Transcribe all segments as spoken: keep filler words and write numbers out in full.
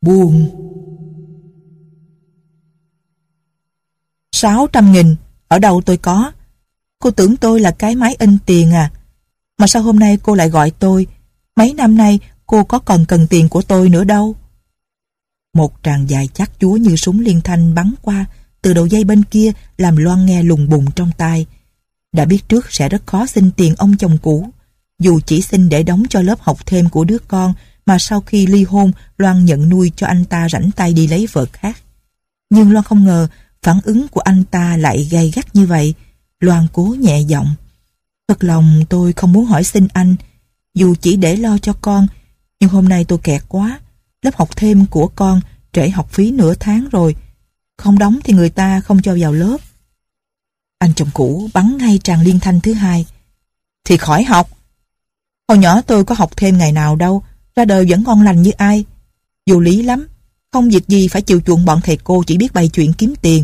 Buồn. Sáu trăm nghìn, ở đâu tôi có? Cô tưởng tôi là cái máy in tiền à? Mà sao hôm nay cô lại gọi tôi? Mấy năm nay cô có còn cần tiền của tôi nữa đâu. Một tràng dài chát chúa như súng liên thanh bắn qua từ đầu dây bên kia, làm Loan nghe lùng bùng trong tai. Đã biết trước sẽ rất khó xin tiền ông chồng cũ, dù chỉ xin để đóng cho lớp học thêm của đứa con mà sau khi ly hôn Loan nhận nuôi cho anh ta rảnh tay đi lấy vợ khác. Nhưng Loan không ngờ phản ứng của anh ta lại gay gắt như vậy. Loan cố nhẹ giọng: Thật lòng tôi không muốn hỏi xin anh, dù chỉ để lo cho con, nhưng hôm nay tôi kẹt quá. Lớp học thêm của con trễ học phí nửa tháng rồi, không đóng thì người ta không cho vào lớp. Anh chồng cũ bắn ngay tràng liên thanh thứ hai: Thì khỏi học. Hồi nhỏ tôi có học thêm ngày nào đâu, ra đời vẫn ngon lành như ai. Vô lý lắm, không việc gì phải chịu chuộng bọn thầy cô chỉ biết bày chuyện kiếm tiền.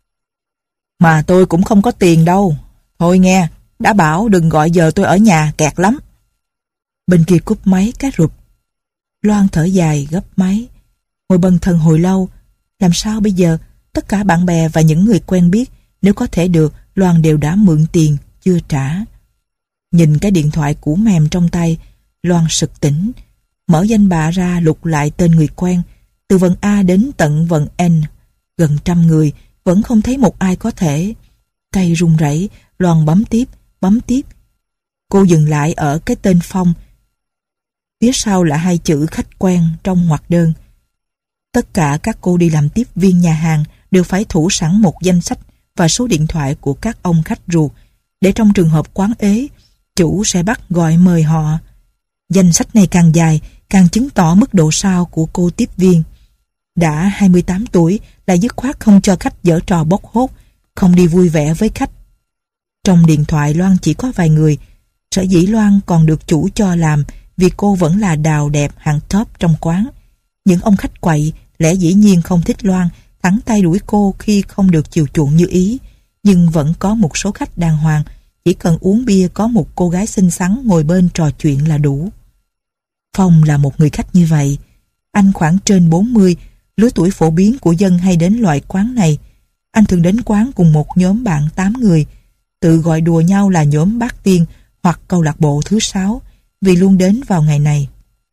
Mà tôi cũng không có tiền đâu. Thôi nghe, đã bảo đừng gọi giờ tôi ở nhà, kẹt lắm. Bên kia cúp máy cái rụp. Loan thở dài gấp máy. Ngồi bần thần hồi lâu. Làm sao bây giờ? Tất cả bạn bè và những người quen biết, nếu có thể được, Loan đều đã mượn tiền, chưa trả. Nhìn cái điện thoại cũ mềm trong tay, Loan sực tỉnh. Mở danh bạ ra lục lại tên người quen, từ vần A đến tận vần N, gần trăm người, vẫn không thấy một ai có thể. Tay run rẩy, Loan bấm tiếp, bấm tiếp. Cô dừng lại ở cái tên Phong. Phía sau là hai chữ khách quen trong ngoặc đơn. Tất cả các cô đi làm tiếp viên nhà hàng đều phải thủ sẵn một danh sách và số điện thoại của các ông khách ruột, để trong trường hợp quán ế, chủ sẽ bắt gọi mời họ. Danh sách này càng dài, càng chứng tỏ mức độ sao của cô tiếp viên. Đã hai mươi tám tuổi là dứt khoát không cho khách giở trò bốc hốt, không đi vui vẻ với khách. Trong điện thoại Loan chỉ có vài người. Sở dĩ Loan còn được chủ cho làm vì cô vẫn là đào đẹp hạng top trong quán. Những ông khách quậy lẽ dĩ nhiên không thích Loan, thẳng tay đuổi cô khi không được chiều chuộng như ý. Nhưng vẫn có một số khách đàng hoàng, chỉ cần uống bia có một cô gái xinh xắn ngồi bên trò chuyện là đủ. Phong là một người khách như vậy. Anh khoảng trên bốn mươi, lứa tuổi phổ biến của dân hay đến loại quán này. Anh thường đến quán cùng một nhóm bạn tám người, tự gọi đùa nhau là nhóm bát tiên hoặc câu lạc bộ thứ sáu, vì luôn đến vào ngày này.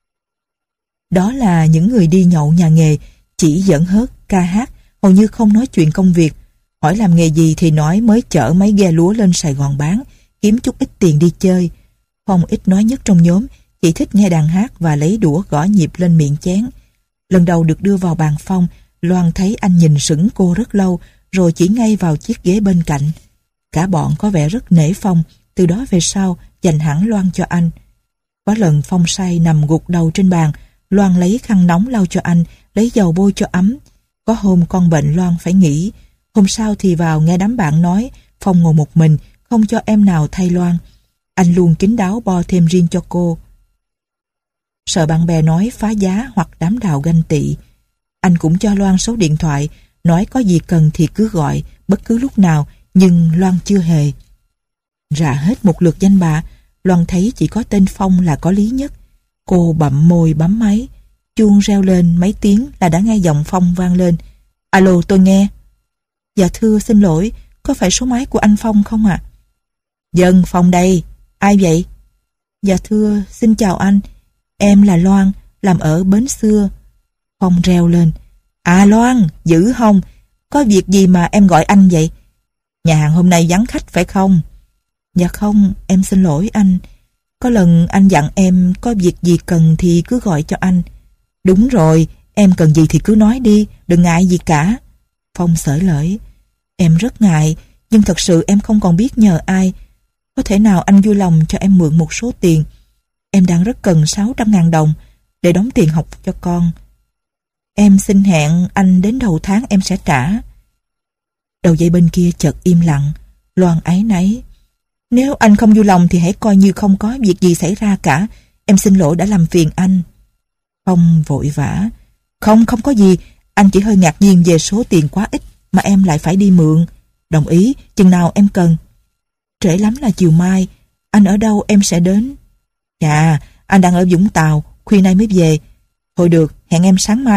Đó là những người đi nhậu nhà nghề, chỉ giỡn hớt, ca hát, hầu như không nói chuyện công việc. Hỏi làm nghề gì thì nói mới chở mấy ghe lúa lên Sài Gòn bán, kiếm chút ít tiền đi chơi. Phong ít nói nhất trong nhóm, chỉ thích nghe đàn hát và lấy đũa gõ nhịp lên miệng chén. Lần đầu được đưa vào bàn Phong, Loan thấy anh nhìn sững cô rất lâu, rồi chỉ ngay vào chiếc ghế bên cạnh. Cả bọn có vẻ rất nể Phong, từ đó về sau dành hẳn Loan cho anh. Có lần Phong say nằm gục đầu trên bàn, Loan lấy khăn nóng lau cho anh, lấy dầu bôi cho ấm. Có hôm con bệnh Loan phải nghỉ, hôm sau thì vào nghe đám bạn nói Phong ngồi một mình, không cho em nào thay Loan. Anh luôn kín đáo bo thêm riêng cho cô, sợ bạn bè nói phá giá hoặc đám đào ganh tị. Anh cũng cho Loan số điện thoại, nói có gì cần thì cứ gọi bất cứ lúc nào, nhưng Loan chưa hề. Rạ hết một lượt danh bạ, Loan thấy chỉ có tên Phong là có lý nhất. Cô bậm môi bấm máy, chuông reo lên mấy tiếng là đã nghe giọng Phong vang lên. Alo, tôi nghe. Dạ thưa, xin lỗi, có phải số máy của anh Phong không ạ? À? Dân, Phong đây. Ai vậy? Dạ thưa, xin chào anh. Em là Loan, làm ở bến xưa. Phong reo lên. À Loan, dữ không? Có việc gì mà em gọi anh vậy? Nhà hàng hôm nay vắng khách phải không? Dạ không, em xin lỗi anh. Có lần anh dặn em có việc gì cần thì cứ gọi cho anh. Đúng rồi, em cần gì thì cứ nói đi, đừng ngại gì cả. Phong xởi lởi. Em rất ngại, nhưng thật sự em không còn biết nhờ ai. Có thể nào anh vui lòng cho em mượn một số tiền? Em đang rất cần sáu trăm ngàn đồng để đóng tiền học cho con. Em xin hẹn anh đến đầu tháng em sẽ trả. Đầu dây bên kia chợt im lặng. Loan áy náy. Nếu anh không vui lòng thì hãy coi như không có việc gì xảy ra cả. Em xin lỗi đã làm phiền anh. Phong vội vã. Không, không có gì. Anh chỉ hơi ngạc nhiên về số tiền quá ít mà em lại phải đi mượn. Đồng ý, chừng nào em cần? Trễ lắm là chiều mai. Anh ở đâu em sẽ đến. Dạ, anh đang ở Vũng Tàu, khuya nay mới về. Thôi được, hẹn em sáng mai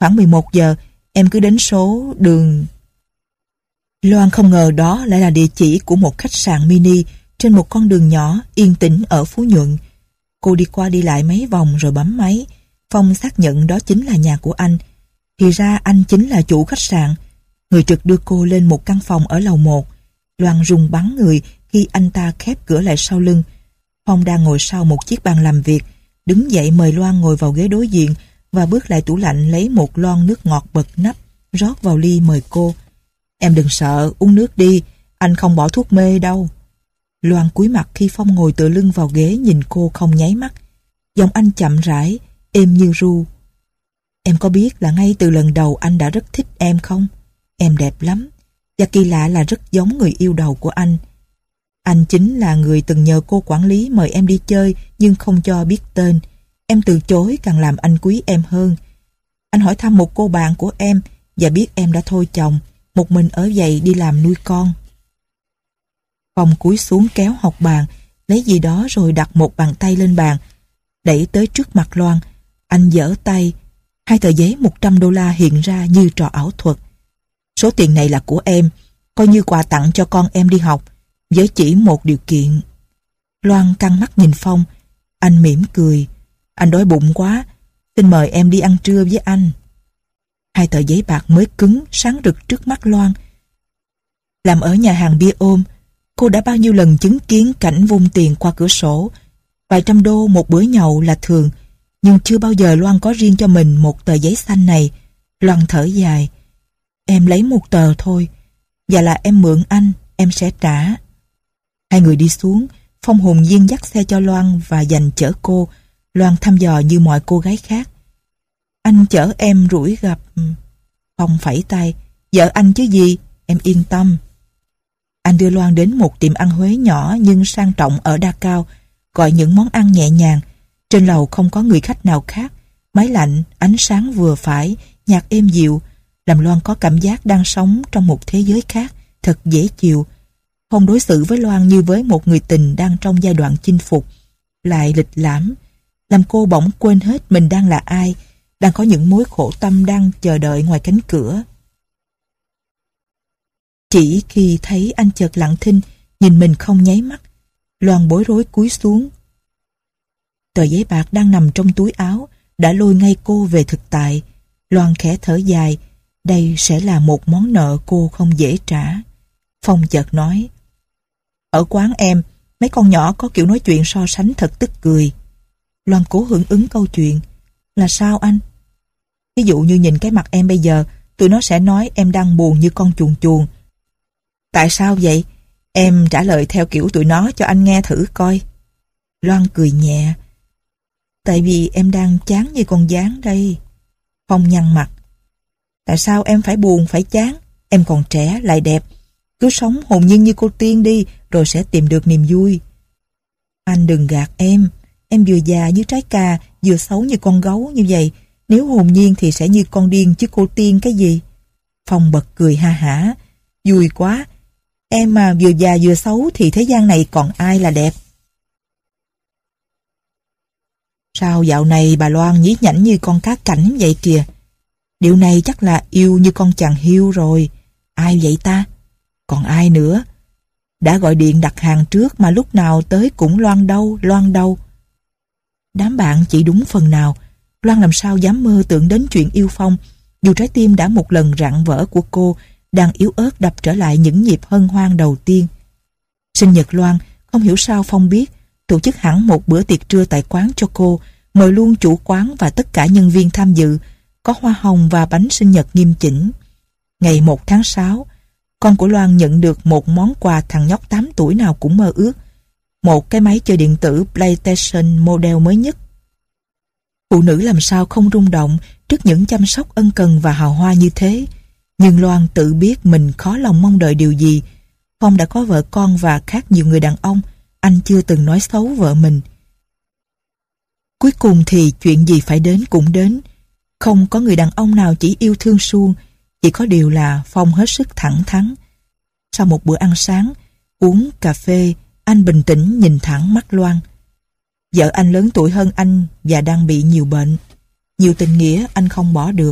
Khoảng mười một giờ, em cứ đến số đường... Loan không ngờ đó lại là địa chỉ của một khách sạn mini trên một con đường nhỏ yên tĩnh ở Phú Nhuận. Cô đi qua đi lại mấy vòng rồi bấm máy. Phong xác nhận đó chính là nhà của anh. Thì ra anh chính là chủ khách sạn. Người trực đưa cô lên một căn phòng ở lầu một. Loan run bắn người khi anh ta khép cửa lại sau lưng. Phong đang ngồi sau một chiếc bàn làm việc, đứng dậy mời Loan ngồi vào ghế đối diện và bước lại tủ lạnh lấy một lon nước ngọt bật nắp, rót vào ly mời cô. Em đừng sợ, uống nước đi, anh không bỏ thuốc mê đâu. Loan cúi mặt khi Phong ngồi tựa lưng vào ghế nhìn cô không nháy mắt. Giọng anh chậm rãi, êm như ru. Em có biết là ngay từ lần đầu anh đã rất thích em không? Em đẹp lắm, và kỳ lạ là rất giống người yêu đầu của anh. Anh chính là người từng nhờ cô quản lý mời em đi chơi nhưng không cho biết tên. Em từ chối càng làm anh quý em hơn. Anh hỏi thăm một cô bạn của em và biết em đã thôi chồng, một mình ở vậy đi làm nuôi con. Phong cúi xuống kéo học bàn, lấy gì đó rồi đặt một bàn tay lên bàn, đẩy tới trước mặt Loan. Anh giở tay, hai tờ giấy một trăm đô la hiện ra như trò ảo thuật. Số tiền này là của em, coi như quà tặng cho con em đi học, với chỉ một điều kiện. Loan căng mắt nhìn Phong. Anh mỉm cười. Anh đói bụng quá, xin mời em đi ăn trưa với anh. Hai tờ giấy bạc mới cứng, sáng rực trước mắt Loan. Làm ở nhà hàng bia ôm, cô đã bao nhiêu lần chứng kiến cảnh vung tiền qua cửa sổ. Vài trăm đô một bữa nhậu là thường, nhưng chưa bao giờ Loan có riêng cho mình một tờ giấy xanh này. Loan thở dài. Em lấy một tờ thôi, và là em mượn anh, em sẽ trả. Hai người đi xuống, Phong hồn nhiên dắt xe cho Loan và dành chở cô. Loan thăm dò như mọi cô gái khác. Anh chở em rủi gặp... Phong phẩy tay. Vợ anh chứ gì, em yên tâm. Anh đưa Loan đến một tiệm ăn Huế nhỏ nhưng sang trọng ở Đa Cao, gọi những món ăn nhẹ nhàng. Trên lầu không có người khách nào khác. Máy lạnh, ánh sáng vừa phải, nhạc êm dịu, làm Loan có cảm giác đang sống trong một thế giới khác, thật dễ chịu. Phong đối xử với Loan như với một người tình đang trong giai đoạn chinh phục, lại lịch lãm, làm cô bỗng quên hết mình đang là ai, đang có những mối khổ tâm đang chờ đợi ngoài cánh cửa. Chỉ khi thấy anh chợt lặng thinh, nhìn mình không nháy mắt, Loan bối rối cúi xuống. Tờ giấy bạc đang nằm trong túi áo đã lôi ngay cô về thực tại. Loan khẽ thở dài, đây sẽ là một món nợ cô không dễ trả. Phong chợt nói, ở quán em, mấy con nhỏ có kiểu nói chuyện so sánh thật tức cười. Loan cố hưởng ứng câu chuyện. Là sao anh? Ví dụ như nhìn cái mặt em bây giờ, tụi nó sẽ nói em đang buồn như con chuồn chuồn. Tại sao vậy? Em trả lời theo kiểu tụi nó cho anh nghe thử coi. Loan cười nhẹ. Tại vì em đang chán như con gián đây. Phong nhăn mặt. Tại sao em phải buồn, phải chán? Em còn trẻ, lại đẹp. Cứ sống hồn nhiên như cô Tiên đi, rồi sẽ tìm được niềm vui. Anh đừng gạt em. Em vừa già như trái cà, vừa xấu như con gấu như vậy. Nếu hồn nhiên thì sẽ như con điên chứ cô Tiên cái gì. Phong bật cười ha hả. Vui quá. Em mà vừa già vừa xấu thì thế gian này còn ai là đẹp. Sao dạo này bà Loan nhí nhảnh như con cá cảnh vậy kìa. Điều này chắc là yêu như con chàng hiêu rồi. Ai vậy ta? Còn ai nữa? Đã gọi điện đặt hàng trước mà lúc nào tới cũng Loan đâu, Loan đâu. Đám bạn chỉ đúng phần nào. Loan làm sao dám mơ tưởng đến chuyện yêu Phong, dù trái tim đã một lần rạn vỡ của cô đang yếu ớt đập trở lại những nhịp hân hoan đầu tiên. Sinh nhật Loan, không hiểu sao Phong biết, tổ chức hẳn một bữa tiệc trưa tại quán cho cô, mời luôn chủ quán và tất cả nhân viên tham dự, có hoa hồng và bánh sinh nhật nghiêm chỉnh. Ngày một tháng sáu, con của Loan nhận được một món quà thằng nhóc tám tuổi nào cũng mơ ước, một cái máy chơi điện tử PlayStation model mới nhất. Phụ nữ làm sao không rung động trước những chăm sóc ân cần và hào hoa như thế, nhưng Loan tự biết mình khó lòng mong đợi điều gì. Phong đã có vợ con và khác nhiều người đàn ông, anh chưa từng nói xấu vợ mình. Cuối cùng thì chuyện gì phải đến cũng đến. Không có người đàn ông nào chỉ yêu thương suông, chỉ có điều là Phong hết sức thẳng thắn. Sau một bữa ăn sáng, uống cà phê, anh bình tĩnh nhìn thẳng mắt Loan. Vợ anh lớn tuổi hơn anh và đang bị nhiều bệnh. Nhiều tình nghĩa anh không bỏ được,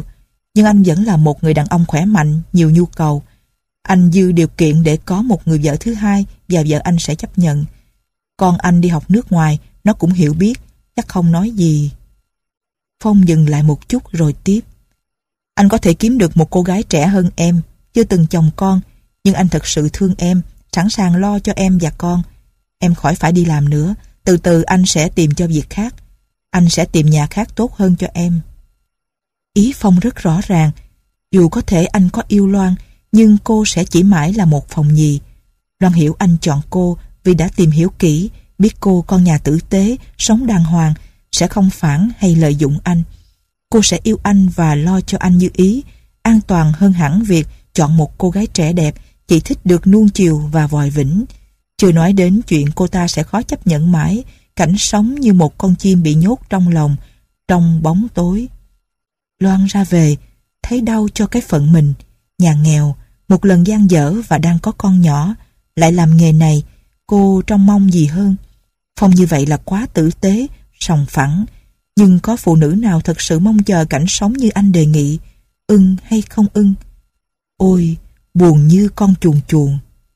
Nhưng anh vẫn là một người đàn ông khỏe mạnh, nhiều nhu cầu. Anh dư điều kiện để có một người vợ thứ hai và vợ anh sẽ chấp nhận. Con anh đi học nước ngoài, nó cũng hiểu biết, chắc không nói gì. Phong dừng lại một chút rồi tiếp. Anh có thể kiếm được một cô gái trẻ hơn em, chưa từng chồng con, nhưng anh thật sự thương em, sẵn sàng lo cho em và con. Em khỏi phải đi làm nữa, từ từ anh sẽ tìm cho việc khác. Anh sẽ tìm nhà khác tốt hơn cho em. Ý Phong rất rõ ràng. Dù có thể anh có yêu Loan, nhưng cô sẽ chỉ mãi là một phòng nhì. Loan hiểu anh chọn cô vì đã tìm hiểu kỹ, biết cô con nhà tử tế, sống đàng hoàng, sẽ không phản hay lợi dụng anh. Cô sẽ yêu anh và lo cho anh như ý, an toàn hơn hẳn việc chọn một cô gái trẻ đẹp, chỉ thích được nuông chiều và vòi vĩnh. Chưa nói đến chuyện cô ta sẽ khó chấp nhận mãi cảnh sống như một con chim bị nhốt trong lòng, trong bóng tối. Loan ra về, thấy đau cho cái phận mình. Nhà nghèo, một lần gian dở và đang có con nhỏ, lại làm nghề này, cô trông mong gì hơn. Phong như vậy là quá tử tế, sòng phẳng. Nhưng có phụ nữ nào thật sự mong chờ cảnh sống như anh đề nghị, ưng hay không ưng? Ôi, buồn như con chuồn chuồn.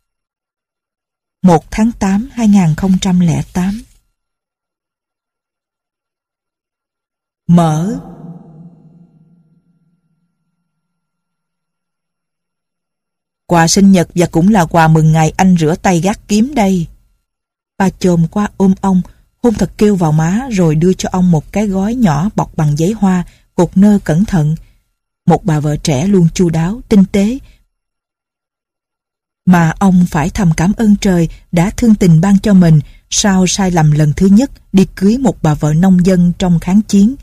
một tháng tám hai nghìn không trăm lẻ tám. Mở. Quà sinh nhật và cũng là quà mừng ngày anh rửa tay gác kiếm đây. Bà chồm qua ôm ông, hôn thật kêu vào má rồi đưa cho ông một cái gói nhỏ bọc bằng giấy hoa, cột nơ cẩn thận. Một bà vợ trẻ luôn chu đáo, tinh tế, mà ông phải thầm cảm ơn trời đã thương tình ban cho mình sau sai lầm lần thứ nhất đi cưới một bà vợ nông dân trong kháng chiến.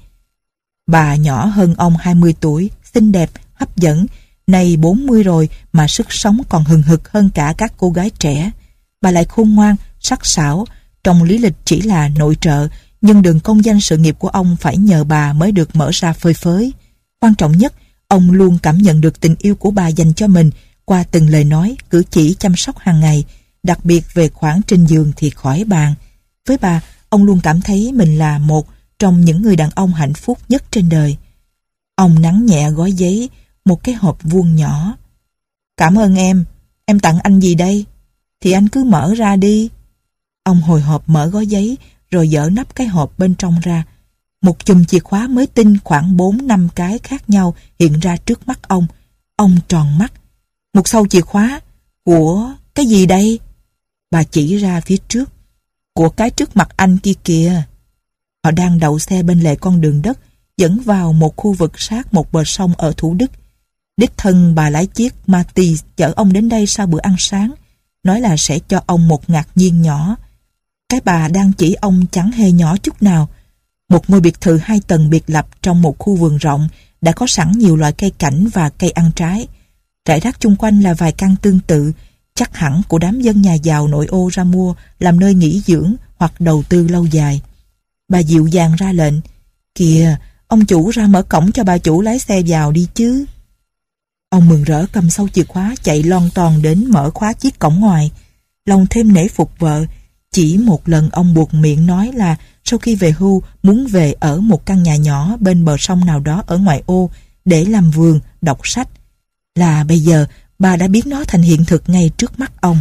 Bà nhỏ hơn ông hai mươi tuổi, xinh đẹp, hấp dẫn, nay bốn mươi rồi mà sức sống còn hừng hực hơn cả các cô gái trẻ. Bà lại khôn ngoan, sắc sảo, trong lý lịch chỉ là nội trợ, nhưng đường công danh sự nghiệp của ông phải nhờ bà mới được mở ra phơi phới. Quan trọng nhất, ông luôn cảm nhận được tình yêu của bà dành cho mình qua từng lời nói, cử chỉ chăm sóc hàng ngày, đặc biệt về khoản trên giường thì khỏi bàn. Với bà, ông luôn cảm thấy mình là một trong những người đàn ông hạnh phúc nhất trên đời. Ông nắn nhẹ gói giấy, một cái hộp vuông nhỏ. Cảm ơn em, em tặng anh gì đây? Thì anh cứ mở ra đi. Ông hồi hộp mở gói giấy, rồi dỡ nắp cái hộp bên trong ra. Một chùm chìa khóa mới tinh khoảng bốn năm cái khác nhau hiện ra trước mắt ông. Ông tròn mắt. Một sâu chìa khóa. Của cái gì đây? Bà chỉ ra phía trước. Của cái trước mặt anh kia kìa. Họ đang đậu xe bên lề con đường đất dẫn vào một khu vực sát một bờ sông ở Thủ Đức. Đích thân bà lái chiếc Marti chở ông đến đây sau bữa ăn sáng, nói là sẽ cho ông một ngạc nhiên nhỏ. Cái bà đang chỉ ông chẳng hề nhỏ chút nào. Một ngôi biệt thự hai tầng biệt lập trong một khu vườn rộng, đã có sẵn nhiều loại cây cảnh và cây ăn trái. Rải rác chung quanh là vài căn tương tự, chắc hẳn của đám dân nhà giàu nội ô ra mua làm nơi nghỉ dưỡng hoặc đầu tư lâu dài. Bà dịu dàng ra lệnh. Kìa, ông chủ ra mở cổng cho bà chủ lái xe vào đi chứ. Ông mừng rỡ cầm sâu chìa khóa chạy lon ton đến mở khóa chiếc cổng ngoài. Lòng thêm nể phục vợ. Chỉ một lần ông buộc miệng nói là sau khi về hưu muốn về ở một căn nhà nhỏ bên bờ sông nào đó ở ngoại ô để làm vườn, đọc sách. Là bây giờ bà đã biến nó thành hiện thực ngay trước mắt ông.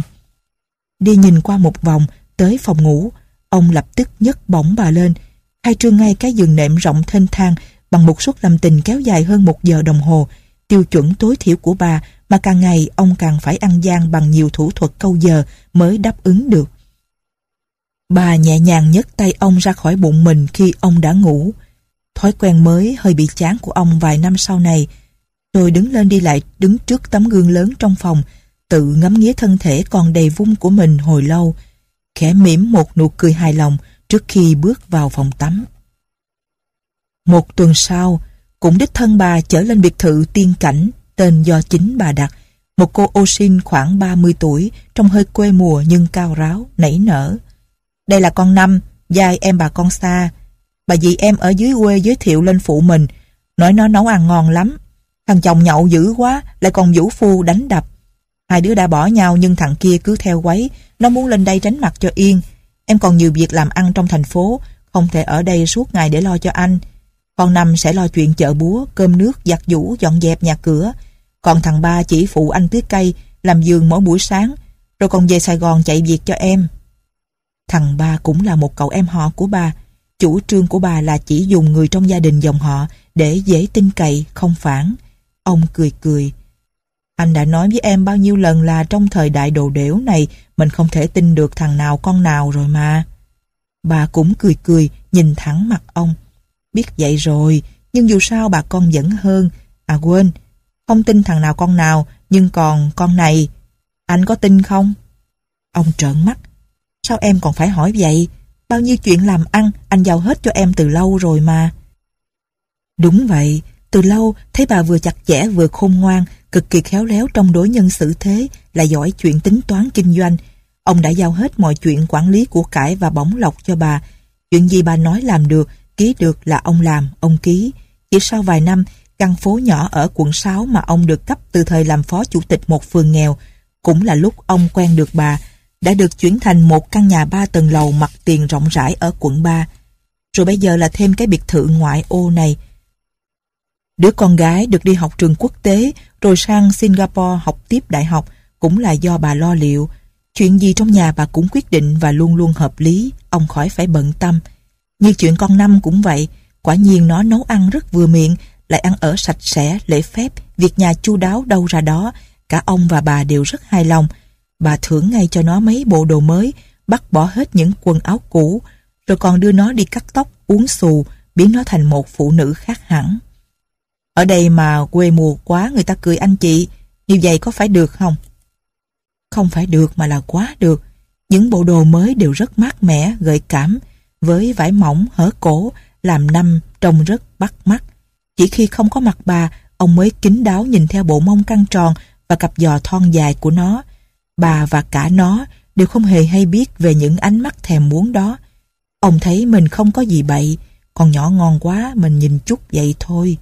Đi nhìn qua một vòng tới phòng ngủ, ông lập tức nhấc bổng bà lên, khai trương ngay cái giường nệm rộng thênh thang bằng một suất làm tình kéo dài hơn một giờ đồng hồ, tiêu chuẩn tối thiểu của bà mà càng ngày ông càng phải ăn gian bằng nhiều thủ thuật câu giờ mới đáp ứng được. Bà nhẹ nhàng nhấc tay ông ra khỏi bụng mình khi ông đã ngủ. Thói quen mới hơi bị chán của ông vài năm sau này. Rồi đứng lên đi lại đứng trước tấm gương lớn trong phòng, tự ngắm nghía thân thể còn đầy vung của mình hồi lâu, khẽ mỉm một nụ cười hài lòng trước khi bước vào phòng tắm. Một tuần sau, cũng đích thân bà chở lên biệt thự tiên cảnh, tên do chính bà đặt. Một cô ô sin khoảng ba mươi tuổi, trông hơi quê mùa nhưng cao ráo, nảy nở. Đây là con Năm, giai em bà con xa. Bà dì em ở dưới quê giới thiệu lên phụ mình, nói nó nấu ăn ngon lắm. Thằng chồng nhậu dữ quá, lại còn vũ phu đánh đập. Hai đứa đã bỏ nhau nhưng thằng kia cứ theo quấy, nó muốn lên đây tránh mặt cho yên. Em còn nhiều việc làm ăn trong thành phố, không thể ở đây suốt ngày để lo cho anh. Con Năm sẽ lo chuyện chợ búa, cơm nước, giặt giũ, dọn dẹp nhà cửa. Còn thằng Ba chỉ phụ anh tưới cây, làm vườn mỗi buổi sáng, rồi còn về Sài Gòn chạy việc cho em. Thằng Ba cũng là một cậu em họ của bà. Chủ trương của bà là chỉ dùng người trong gia đình dòng họ để dễ tin cậy, không phản. Ông cười cười. Anh đã nói với em bao nhiêu lần là trong thời đại đồ đểu này mình không thể tin được thằng nào con nào rồi mà. Bà cũng cười cười, nhìn thẳng mặt ông. Biết vậy rồi, nhưng dù sao bà con vẫn hơn. À quên, không tin thằng nào con nào, nhưng còn con này, anh có tin không? Ông trợn mắt. Sao em còn phải hỏi vậy? Bao nhiêu chuyện làm ăn anh giao hết cho em từ lâu rồi mà. Đúng vậy, từ lâu thấy bà vừa chặt chẽ vừa khôn ngoan, cực kỳ khéo léo trong đối nhân xử thế, lại giỏi chuyện tính toán kinh doanh. Ông đã giao hết mọi chuyện quản lý của cải và bổng lộc cho bà. Chuyện gì bà nói làm được, ký được là ông làm, ông ký. Chỉ sau vài năm, căn phố nhỏ ở quận sáu mà ông được cấp từ thời làm phó chủ tịch một phường nghèo, cũng là lúc ông quen được bà, đã được chuyển thành một căn nhà ba tầng lầu mặt tiền rộng rãi ở quận ba. Rồi bây giờ là thêm cái biệt thự ngoại ô này. Đứa con gái được đi học trường quốc tế, rồi sang Singapore học tiếp đại học, cũng là do bà lo liệu. Chuyện gì trong nhà bà cũng quyết định và luôn luôn hợp lý, ông khỏi phải bận tâm. Như chuyện con Năm cũng vậy, quả nhiên nó nấu ăn rất vừa miệng, lại ăn ở sạch sẽ, lễ phép, việc nhà chu đáo đâu ra đó. Cả ông và bà đều rất hài lòng. Bà thưởng ngay cho nó mấy bộ đồ mới, bắt bỏ hết những quần áo cũ, rồi còn đưa nó đi cắt tóc, uống xù, biến nó thành một phụ nữ khác hẳn. Ở đây mà quê mùa quá người ta cười anh chị, như vậy có phải được không? Không phải được mà là quá được. Những bộ đồ mới đều rất mát mẻ, gợi cảm, với vải mỏng hở cổ, làm Năm trông rất bắt mắt. Chỉ khi không có mặt bà, ông mới kín đáo nhìn theo bộ mông căng tròn và cặp giò thon dài của nó. Bà và cả nó đều không hề hay biết về những ánh mắt thèm muốn đó. Ông thấy mình không có gì bậy, còn nhỏ ngon quá mình nhìn chút vậy thôi.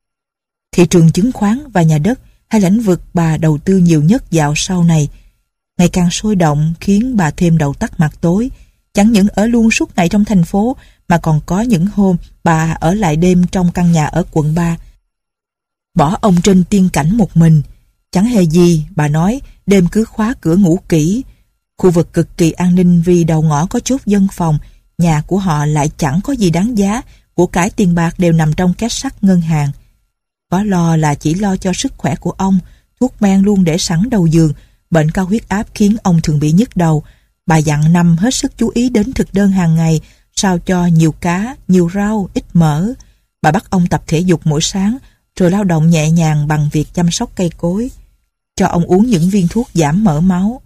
Thị trường chứng khoán và nhà đất, hai lĩnh vực bà đầu tư nhiều nhất dạo sau này, ngày càng sôi động khiến bà thêm đầu tắt mặt tối. Chẳng những ở luôn suốt ngày trong thành phố mà còn có những hôm bà ở lại đêm trong căn nhà ở quận ba. Bỏ ông trên tiên cảnh một mình. Chẳng hề gì, bà nói, đêm cứ khóa cửa ngủ kỹ. Khu vực cực kỳ an ninh vì đầu ngõ có chốt dân phòng, nhà của họ lại chẳng có gì đáng giá, của cải tiền bạc đều nằm trong két sắt ngân hàng. Có lo là chỉ lo cho sức khỏe của ông, thuốc men luôn để sẵn đầu giường, bệnh cao huyết áp khiến ông thường bị nhức đầu. Bà dặn Năm hết sức chú ý đến thực đơn hàng ngày, sao cho nhiều cá, nhiều rau, ít mỡ. Bà bắt ông tập thể dục mỗi sáng, rồi lao động nhẹ nhàng bằng việc chăm sóc cây cối. Cho ông uống những viên thuốc giảm mỡ máu.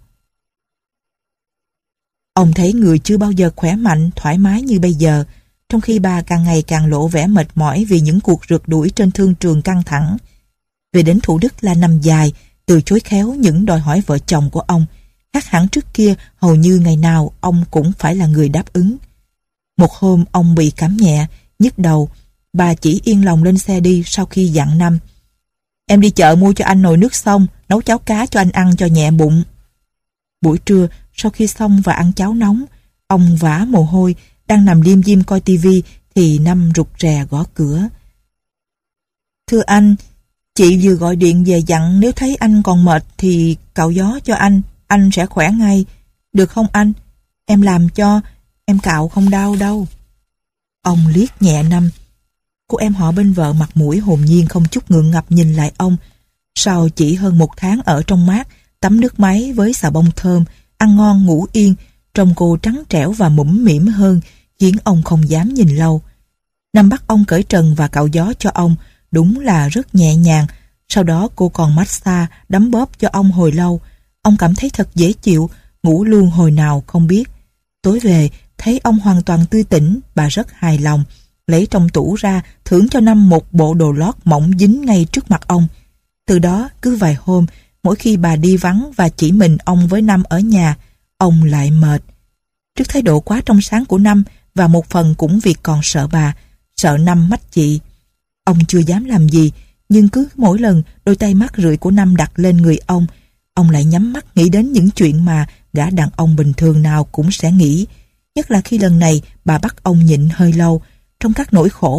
Ông thấy người chưa bao giờ khỏe mạnh, thoải mái như bây giờ, trong khi bà càng ngày càng lộ vẻ mệt mỏi vì những cuộc rượt đuổi trên thương trường căng thẳng. Về đến Thủ Đức là năm dài, từ chối khéo những đòi hỏi vợ chồng của ông. Khác hẳn trước kia, hầu như ngày nào ông cũng phải là người đáp ứng. Một hôm ông bị cảm nhẹ, nhức đầu. Bà chỉ yên lòng lên xe đi sau khi dặn Năm: em đi chợ mua cho anh nồi nước xong, nấu cháo cá cho anh ăn cho nhẹ bụng. Buổi trưa, sau khi xong và ăn cháo nóng, ông vã mồ hôi, đang nằm liêm diêm coi tivi thì Năm rụt rè gõ cửa. Thưa anh, chị vừa gọi điện về dặn nếu thấy anh còn mệt thì cạo gió cho anh, anh sẽ khỏe ngay. Được không anh? Em làm cho, em cạo không đau đâu. Ông liếc nhẹ Năm. Cô em họ bên vợ mặt mũi hồn nhiên không chút ngượng ngập nhìn lại ông. Sau chỉ hơn một tháng ở trong mát, tắm nước máy với xà bông thơm, ăn ngon ngủ yên, trông cô trắng trẻo và mũm mĩm hơn, khiến ông không dám nhìn lâu. Năm bắt ông cởi trần và cạo gió cho ông, đúng là rất nhẹ nhàng. Sau đó cô còn massage, đấm bóp cho ông hồi lâu. Ông cảm thấy thật dễ chịu, ngủ luôn hồi nào không biết. Tối về, thấy ông hoàn toàn tươi tỉnh, bà rất hài lòng. Lấy trong tủ ra, thưởng cho Năm một bộ đồ lót mỏng dính ngay trước mặt ông. Từ đó, cứ vài hôm, mỗi khi bà đi vắng và chỉ mình ông với Năm ở nhà, ông lại mệt. Trước thái độ quá trong sáng của Năm, và một phần cũng vì còn sợ bà, sợ Năm mách chị, ông chưa dám làm gì, nhưng cứ mỗi lần đôi tay mát rượi của Năm đặt lên người ông, ông lại nhắm mắt nghĩ đến những chuyện mà gã đàn ông bình thường nào cũng sẽ nghĩ. Nhất là khi lần này bà bắt ông nhịn hơi lâu. Trong các nỗi khổ,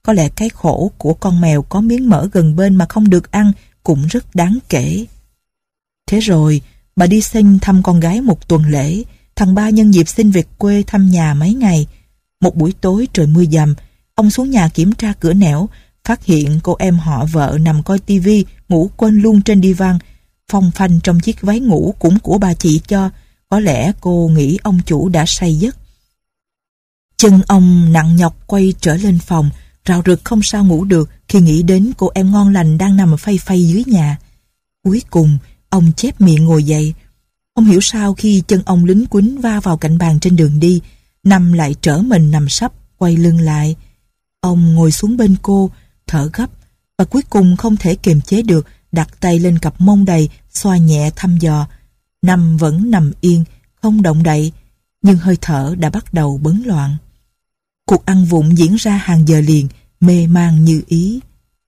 Có lẽ cái khổ của con mèo có miếng mỡ gần bên mà không được ăn cũng rất đáng kể. Thế rồi, bà đi xin thăm con gái một tuần lễ. Thằng ba nhân dịp xin về quê thăm nhà mấy ngày. Một buổi tối trời mưa dầm, ông xuống nhà kiểm tra cửa nẻo, phát hiện cô em họ vợ nằm coi tivi, ngủ quên luôn trên đi văn, phong phanh trong chiếc váy ngủ cũng của bà chị cho. Có lẽ cô nghĩ ông chủ đã say giấc. Chân ông nặng nhọc quay trở lên phòng, rạo rực không sao ngủ được khi nghĩ đến cô em ngon lành đang nằm phay phay dưới nhà. Cuối cùng, ông chép miệng ngồi dậy. Không hiểu sao khi chân ông lính quýnh va vào cạnh bàn trên đường đi, Năm lại trở mình nằm sấp, quay lưng lại. Ông ngồi xuống bên cô, thở gấp, và cuối cùng không thể kiềm chế được, đặt tay lên cặp mông đầy, xoa nhẹ thăm dò. Năm vẫn nằm yên, không động đậy, nhưng hơi thở đã bắt đầu bấn loạn. Cuộc ăn vụng diễn ra hàng giờ liền, mê man như ý.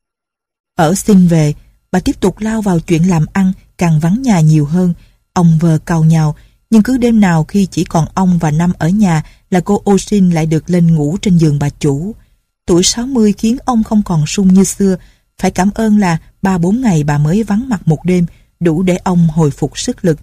Ở xin về, bà tiếp tục lao vào chuyện làm ăn, càng vắng nhà nhiều hơn. Ông vờ càu nhàu, nhưng cứ đêm nào khi chỉ còn ông và Năm ở nhà là cô Osin lại được lên ngủ trên giường bà chủ. Tuổi sáu mươi khiến ông không còn sung như xưa, phải cảm ơn là ba bốn ngày bà mới vắng mặt một đêm, đủ để ông hồi phục sức lực.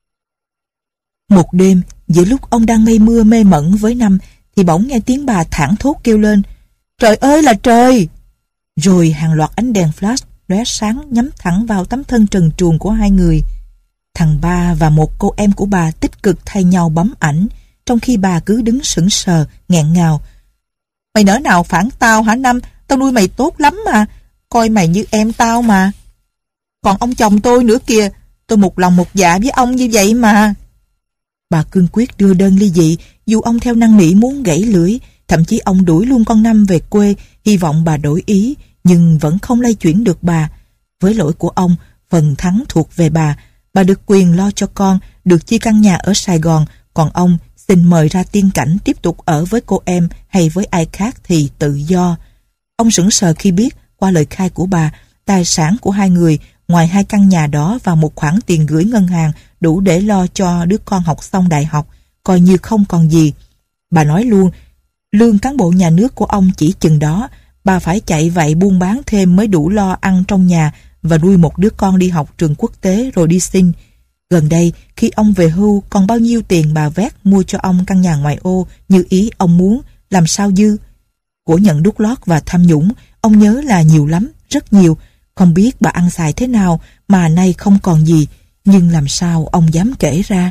Một đêm, giữa lúc ông đang mây mưa mê mẩn với Năm, thì bỗng nghe tiếng bà thảng thốt kêu lên: "Trời ơi là trời!" Rồi hàng loạt ánh đèn flash lóe sáng nhắm thẳng vào tấm thân trần truồng của hai người. Thằng ba và một cô em của bà tích cực thay nhau bấm ảnh, trong khi bà cứ đứng sững sờ, nghẹn ngào. "Mày nỡ nào phản tao hả Năm? Tao nuôi mày tốt lắm mà, coi mày như em tao mà. Còn ông chồng tôi nữa kìa, tôi một lòng một dạ với ông như vậy mà." Bà cương quyết đưa đơn ly dị, dù ông theo năn nỉ muốn gãy lưỡi, thậm chí ông đuổi luôn con Năm về quê, hy vọng bà đổi ý, nhưng vẫn không lay chuyển được bà. Với lỗi của ông, phần thắng thuộc về bà. Bà được quyền lo cho con, được chia căn nhà ở Sài Gòn, còn ông xin mời ra tiên cảnh tiếp tục ở với cô em hay với ai khác thì tự do. Ông sững sờ khi biết, qua lời khai của bà, tài sản của hai người, ngoài hai căn nhà đó và một khoản tiền gửi ngân hàng đủ để lo cho đứa con học xong đại học, coi như không còn gì. Bà nói luôn, lương cán bộ nhà nước của ông chỉ chừng đó, bà phải chạy vậy buôn bán thêm mới đủ lo ăn trong nhà và nuôi một đứa con đi học trường quốc tế rồi đi xin. Gần đây, khi ông về hưu, còn bao nhiêu tiền bà vét mua cho ông căn nhà ngoại ô như ý ông muốn, làm sao dư. Của nhận đút lót và tham nhũng, ông nhớ là nhiều lắm, rất nhiều. Không biết bà ăn xài thế nào mà nay không còn gì, nhưng làm sao ông dám kể ra.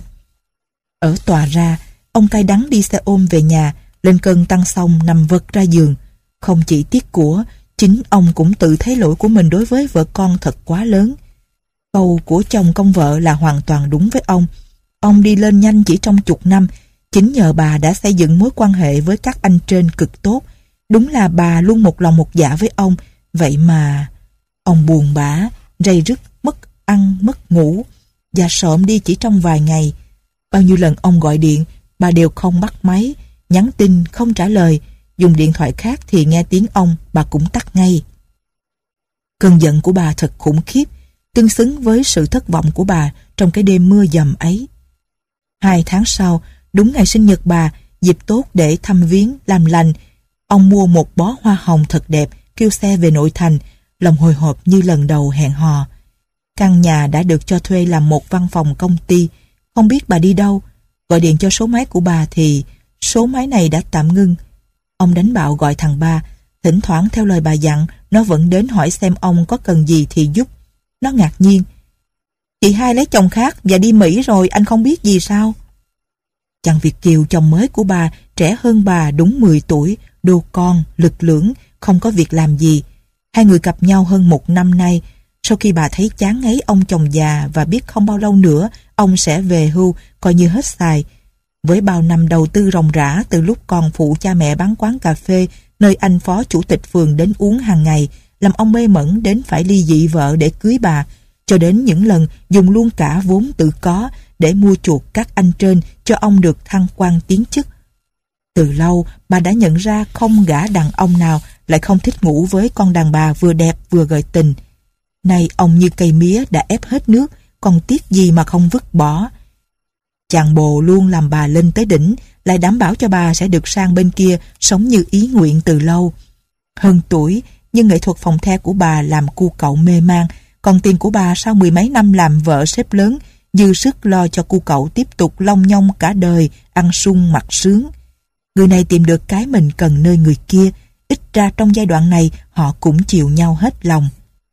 Ở tòa ra, ông cay đắng đi xe ôm về nhà, lên cơn tăng xong nằm vật ra giường. Không chỉ tiếc của, chính ông cũng tự thấy lỗi của mình đối với vợ con thật quá lớn. Câu của chồng công vợ là hoàn toàn đúng với ông. Ông đi lên nhanh chỉ trong chục năm, chính nhờ bà đã xây dựng mối quan hệ với các anh trên cực tốt. Đúng là bà luôn một lòng một dạ với ông, vậy mà ông buồn bã, rầy rứt, mất ăn, mất ngủ, và sợm đi chỉ trong vài ngày. Bao nhiêu lần ông gọi điện, bà đều không bắt máy, nhắn tin không trả lời, dùng điện thoại khác thì nghe tiếng ông, bà cũng tắt ngay. Cơn giận của bà thật khủng khiếp, tương xứng với sự thất vọng của bà trong cái đêm mưa dầm ấy. Hai tháng sau, đúng ngày sinh nhật bà, dịp tốt để thăm viếng, làm lành, ông mua một bó hoa hồng thật đẹp, kêu xe về nội thành, lòng hồi hộp như lần đầu hẹn hò. Căn nhà đã được cho thuê làm một văn phòng công ty, không biết bà đi đâu. Gọi điện cho số máy của bà thì số máy này đã tạm ngưng. Ông đánh bạo gọi thằng ba, thỉnh thoảng theo lời bà dặn, nó vẫn đến hỏi xem ông có cần gì thì giúp. Nó ngạc nhiên: "Chị hai lấy chồng khác và đi Mỹ rồi, anh không biết gì sao?" Chàng Việt kiều chồng mới của bà trẻ hơn bà đúng mười tuổi, đô con, lực lưỡng, không có việc làm gì. Hai người gặp nhau hơn một năm nay. Sau khi bà thấy chán ngấy ông chồng già và biết không bao lâu nữa ông sẽ về hưu, coi như hết xài. Với bao năm đầu tư ròng rã từ lúc còn phụ cha mẹ bán quán cà phê nơi anh phó chủ tịch phường đến uống hàng ngày, làm ông mê mẩn đến phải ly dị vợ để cưới bà, cho đến những lần dùng luôn cả vốn tự có để mua chuộc các anh trên cho ông được thăng quan tiến chức. Từ lâu bà đã nhận ra không gã đàn ông nào lại không thích ngủ với con đàn bà vừa đẹp vừa gợi tình. Nay ông như cây mía đã ép hết nước, còn tiếc gì mà không vứt bỏ. Chàng bồ luôn làm bà lên tới đỉnh, lại đảm bảo cho bà sẽ được sang bên kia sống như ý nguyện từ lâu. Hơn tuổi, nhưng nghệ thuật phòng the của bà làm cu cậu mê man, còn tiền của bà sau mười mấy năm làm vợ sếp lớn, dư sức lo cho cu cậu tiếp tục long nhong cả đời, ăn sung mặc sướng. Người này tìm được cái mình cần nơi người kia, ít ra trong giai đoạn này họ cũng chịu nhau hết lòng.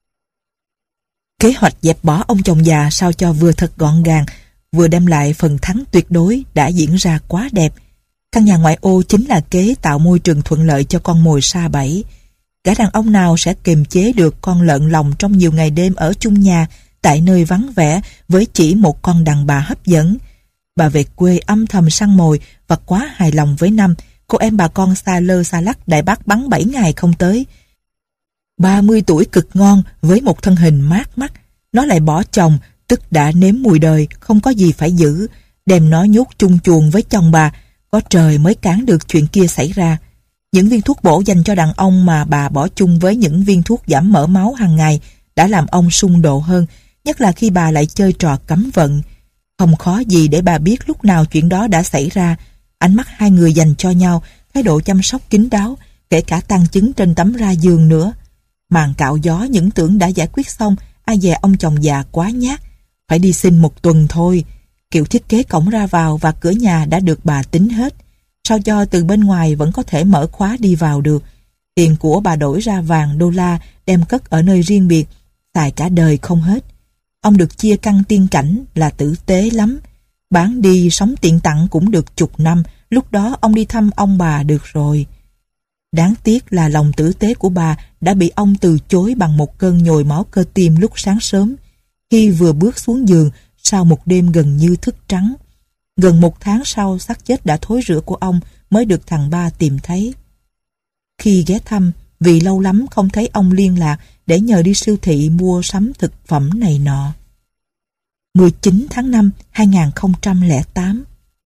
Kế hoạch dẹp bỏ ông chồng già sao cho vừa thật gọn gàng, vừa đem lại phần thắng tuyệt đối đã diễn ra quá đẹp. Căn nhà ngoại ô chính là kế tạo môi trường thuận lợi cho con mồi sa bẫy. Gã đàn ông nào sẽ kiềm chế được con lợn lòng trong nhiều ngày đêm ở chung nhà tại nơi vắng vẻ với chỉ một con đàn bà hấp dẫn. Bà về quê âm thầm săn mồi và quá hài lòng với năm cô em bà con xa lơ xa lắc Đại Bác bắn bảy ngày không tới. ba mươi tuổi cực ngon với một thân hình mát mắt, nó lại bỏ chồng, tức đã nếm mùi đời, không có gì phải giữ, đem nó nhốt chung chuồng với chồng bà, có trời mới cản được chuyện kia xảy ra. Những viên thuốc bổ dành cho đàn ông mà bà bỏ chung với những viên thuốc giảm mỡ máu hàng ngày đã làm ông xung độ hơn, nhất là khi bà lại chơi trò cấm vận. Không khó gì để bà biết lúc nào chuyện đó đã xảy ra. Ánh mắt hai người dành cho nhau, thái độ chăm sóc kín đáo, kể cả tang chứng trên tấm ra giường nữa. Màn cạo gió những tưởng đã giải quyết xong, ai dè ông chồng già quá nhát, phải đi xin một tuần thôi. Kiểu thiết kế cổng ra vào và cửa nhà đã được bà tính hết, sao cho từ bên ngoài vẫn có thể mở khóa đi vào được. Tiền của bà đổi ra vàng đô la đem cất ở nơi riêng biệt, xài cả đời không hết. Ông được chia căn tiên cảnh là tử tế lắm. Bán đi sống tiện tặng cũng được chục năm, lúc đó ông đi thăm ông bà được rồi. Đáng tiếc là lòng tử tế của bà đã bị ông từ chối bằng một cơn nhồi máu cơ tim lúc sáng sớm, khi vừa bước xuống giường sau một đêm gần như thức trắng. Gần một tháng sau, xác chết đã thối rữa của ông mới được thằng ba tìm thấy. Khi ghé thăm, vì lâu lắm không thấy ông liên lạc để nhờ đi siêu thị mua sắm thực phẩm này nọ. mười chín tháng năm hai nghìn không trăm lẻ tám,